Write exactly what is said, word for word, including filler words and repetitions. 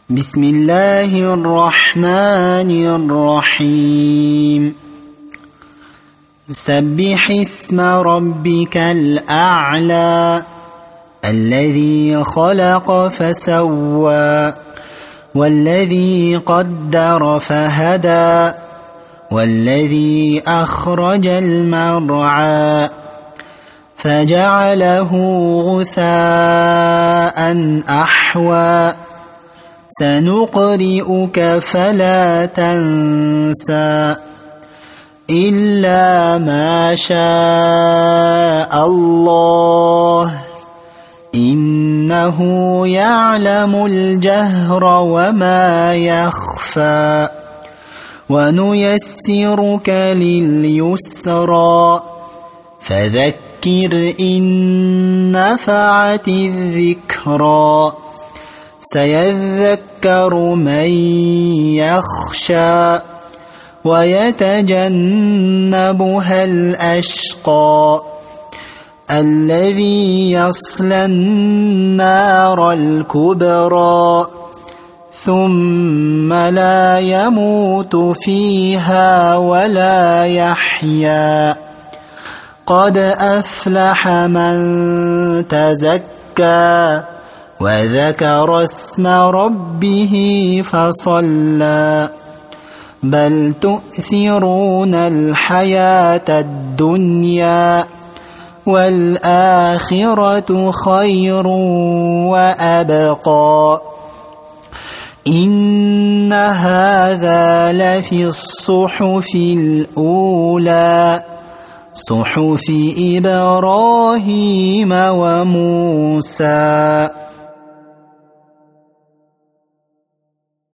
بسم الله الرحمن الرحيم سبح اسم ربك الأعلى الذي خلق فسوى والذي قدر فهدى والذي أخرج المرعى فجعله غثاء أحوى سنقرئك فلا تنسى إلا ما شاء الله إنه يعلم الجهر وما يخفى ونيسرك لليسرى فذكر إن نفعت الذكرى سيذكر من يخشى ويتجنبها الأشقى الذي يصلى النار الكبرى ثم لا يموت فيها ولا يحيا قد أفلح من تزكى وذكر اسم ربه فصلى بل تؤثرون الحياة الدنيا والآخرة خير وأبقى إن هذا لفي الصحف الأولى صحف إبراهيم وموسى.